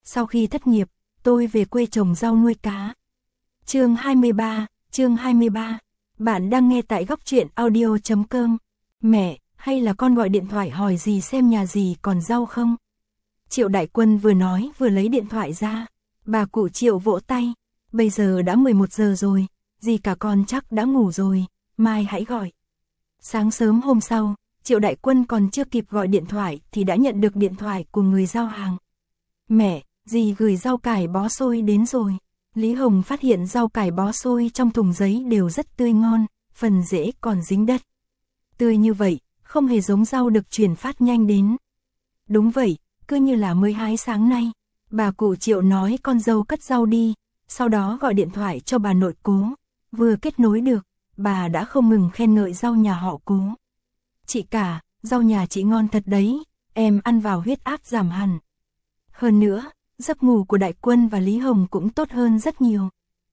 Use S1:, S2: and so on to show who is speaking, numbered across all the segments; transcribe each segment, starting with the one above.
S1: sau khi thất nghiệp, tôi về quê trồng rau nuôi cá. Chương 23, bạn đang nghe tại góc truyện audio.com. Mẹ, hay là con gọi điện thoại hỏi dì xem nhà dì còn rau không? Triệu Đại Quân vừa nói vừa lấy điện thoại ra. Bà cụ Triệu vỗ tay. Bây giờ đã 11 giờ rồi, dì cả con chắc đã ngủ rồi, mai hãy gọi. Sáng sớm hôm sau, Triệu Đại Quân còn chưa kịp gọi điện thoại thì đã nhận được điện thoại của người giao hàng. Mẹ, dì gửi rau cải bó xôi đến rồi. Lý Hồng phát hiện rau cải bó xôi trong thùng giấy đều rất tươi ngon, phần rễ còn dính đất. Tươi như vậy, không hề giống rau được chuyển phát nhanh đến. Đúng vậy, cứ như là mới hái sáng nay. Bà cụ Triệu nói con dâu cất rau đi, sau đó gọi điện thoại cho bà nội Cố. Vừa kết nối được, bà đã không ngừng khen ngợi rau nhà họ Cố. Chị cả, rau nhà chị ngon thật đấy, em ăn vào huyết áp giảm hẳn. Hơn nữa, giấc ngủ của Đại Quân và Lý Hồng cũng tốt hơn rất nhiều.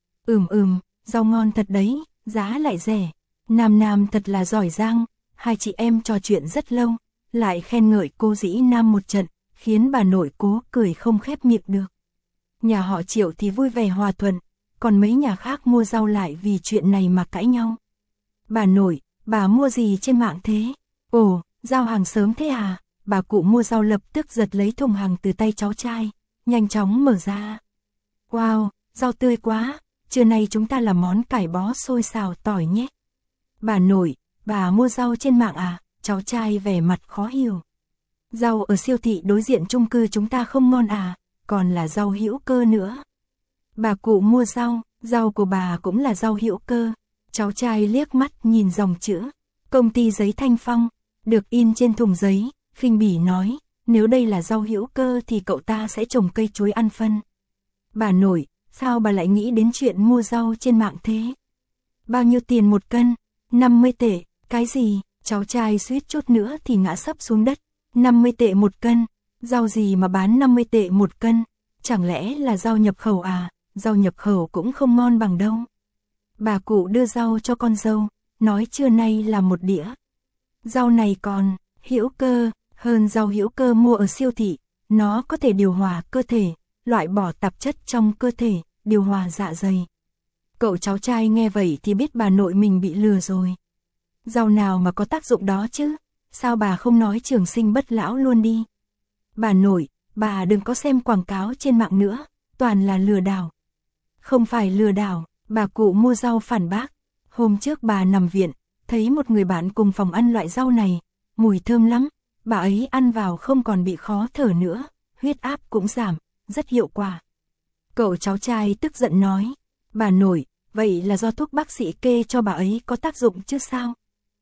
S1: Rau ngon thật đấy, giá lại rẻ. Nam thật là giỏi giang, hai chị em trò chuyện rất lâu, lại khen ngợi cô dĩ Nam một trận, khiến bà nội Cố cười không khép miệng được. Nhà họ Triệu thì vui vẻ hòa thuận, còn mấy nhà khác mua rau lại vì chuyện này mà cãi nhau. Bà nội, bà mua gì trên mạng thế? Ồ, giao hàng sớm thế à? Bà cụ mua rau lập tức giật lấy thùng hàng từ tay cháu trai, nhanh chóng mở ra. Wow, rau tươi quá, trưa nay chúng ta làm món cải bó xôi xào tỏi nhé. Bà nội, bà mua rau trên mạng à? Cháu trai vẻ mặt khó hiểu. Rau ở siêu thị đối diện chung cư chúng ta không ngon à, còn là rau hữu cơ nữa. Bà cụ mua rau của bà cũng là rau hữu cơ. Cháu trai liếc mắt nhìn dòng chữ, công ty giấy Thanh Phong, được in trên thùng giấy, khinh bỉ nói, nếu đây là rau hữu cơ thì cậu ta sẽ trồng cây chuối ăn phân. Bà nội, sao bà lại nghĩ đến chuyện mua rau trên mạng thế? Bao nhiêu tiền một cân? 50 tệ, cái gì? Cháu trai suýt chút nữa thì ngã sấp xuống đất. 50 tệ một cân, rau gì mà bán 50 tệ một cân? Chẳng lẽ là rau nhập khẩu à? Rau nhập khẩu cũng không ngon bằng đâu. Bà cụ đưa rau cho con dâu, nói trưa nay là một đĩa. Rau này còn hữu cơ hơn rau hữu cơ mua ở siêu thị, nó có thể điều hòa cơ thể, loại bỏ tạp chất trong cơ thể, điều hòa dạ dày. Cậu cháu trai nghe vậy thì biết bà nội mình bị lừa rồi. Rau nào mà có tác dụng đó chứ? Sao bà không nói trường sinh bất lão luôn đi? Bà nội, bà đừng có xem quảng cáo trên mạng nữa, toàn là lừa đảo. Không phải lừa đảo, bà cụ mua rau phản bác. Hôm trước bà nằm viện, thấy một người bạn cùng phòng ăn loại rau này, mùi thơm lắm, bà ấy ăn vào không còn bị khó thở nữa, huyết áp cũng giảm, rất hiệu quả. Cậu cháu trai tức giận nói, bà nội, vậy là do thuốc bác sĩ kê cho bà ấy có tác dụng chứ sao?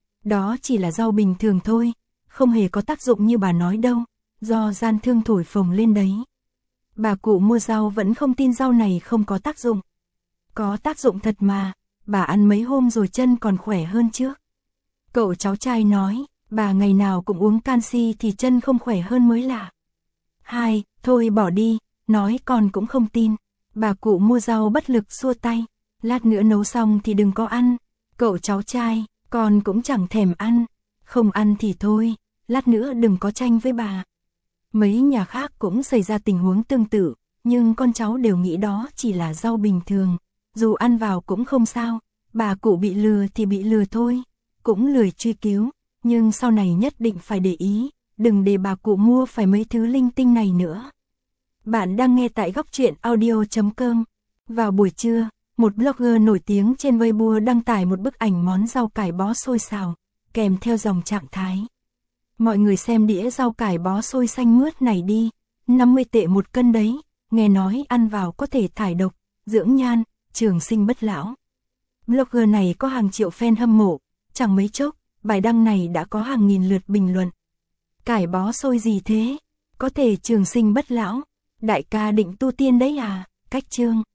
S1: Đó chỉ là rau bình thường thôi, không hề có tác dụng như bà nói đâu, do gian thương thổi phồng lên đấy. Bà cụ mua rau vẫn không tin rau này không có tác dụng. Có tác dụng thật mà, bà ăn mấy hôm rồi chân còn khỏe hơn trước. Cậu cháu trai nói, bà ngày nào cũng uống canxi thì chân không khỏe hơn mới lạ. Thôi bỏ đi, nói con cũng không tin. Bà cụ mua rau bất lực xua tay, lát nữa nấu xong thì đừng có ăn. Cậu cháu trai, con cũng chẳng thèm ăn, không ăn thì thôi, lát nữa đừng có tranh với bà. Mấy nhà khác cũng xảy ra tình huống tương tự, nhưng con cháu đều nghĩ đó chỉ là rau bình thường, dù ăn vào cũng không sao, bà cụ bị lừa thì bị lừa thôi, cũng lười truy cứu, nhưng sau này nhất định phải để ý, đừng để bà cụ mua phải mấy thứ linh tinh này nữa. Bạn đang nghe tại góc truyện audio.com. Vào buổi trưa, một blogger nổi tiếng trên Weibo đăng tải một bức ảnh món rau cải bó xôi xào, kèm theo dòng trạng thái. Mọi người xem đĩa rau cải bó xôi xanh mướt này đi, 50 tệ một cân đấy, nghe nói ăn vào có thể thải độc, dưỡng nhan, trường sinh bất lão. Blogger này có hàng triệu fan hâm mộ, chẳng mấy chốc, bài đăng này đã có hàng nghìn lượt bình luận. Cải bó xôi gì thế? Có thể trường sinh bất lão? Đại ca định tu tiên đấy à? Cách chương.